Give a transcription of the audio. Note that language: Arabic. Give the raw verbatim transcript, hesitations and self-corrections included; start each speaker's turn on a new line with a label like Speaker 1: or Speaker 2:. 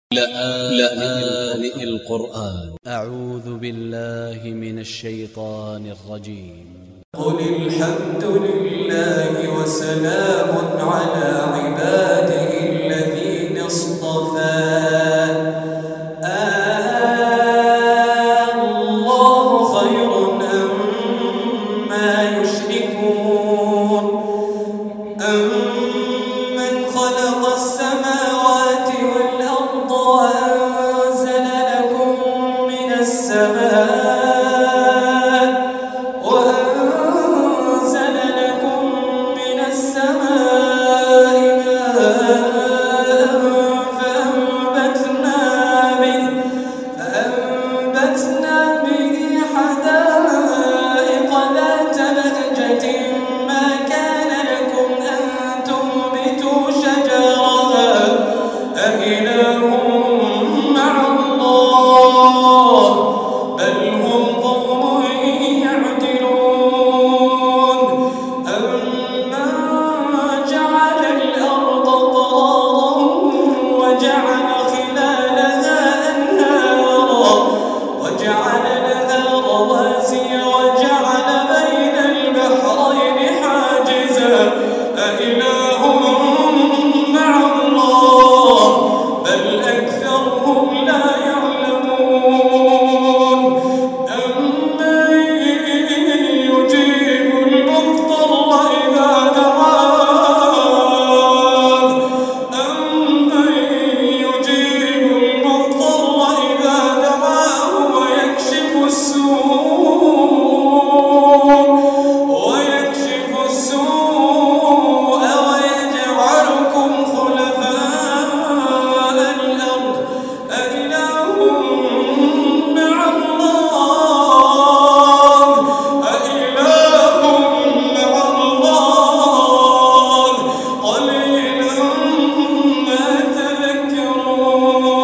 Speaker 1: لآن القرآن.
Speaker 2: أ ع و ذ ب ا ل ل ه من ا ل ش ي ط ا ن ا ل ج ي م
Speaker 3: قل الحمد لله وسلام على عباده الذين اصطفى الله خير أما يشركون أمن خلق السماوات والأرض وأنزل لكم من السماء وأنزل لكم من السماء ماء فأنبتنا به فأنبتنا به حدائق ذات بهجة ما كان لكم أن تنبتوا شجرها أإله مع الله بل هم قوم يعدلون أمن جعل الأرض قرارا وجعل خلالها أنهارا وجعل لها رواسي وجعل بين البحرين حاجزا أإله مع الله بل أكثرهم لا يعلمون أمن يجيب المضطر إذا دعاه أمن يجيب المضطر إذا دعاه ويكشف السوء ويكشف السوء ويجعلكم خلفاء الأرض أإله مع الله أإله مع الله قليلا ما تذكرون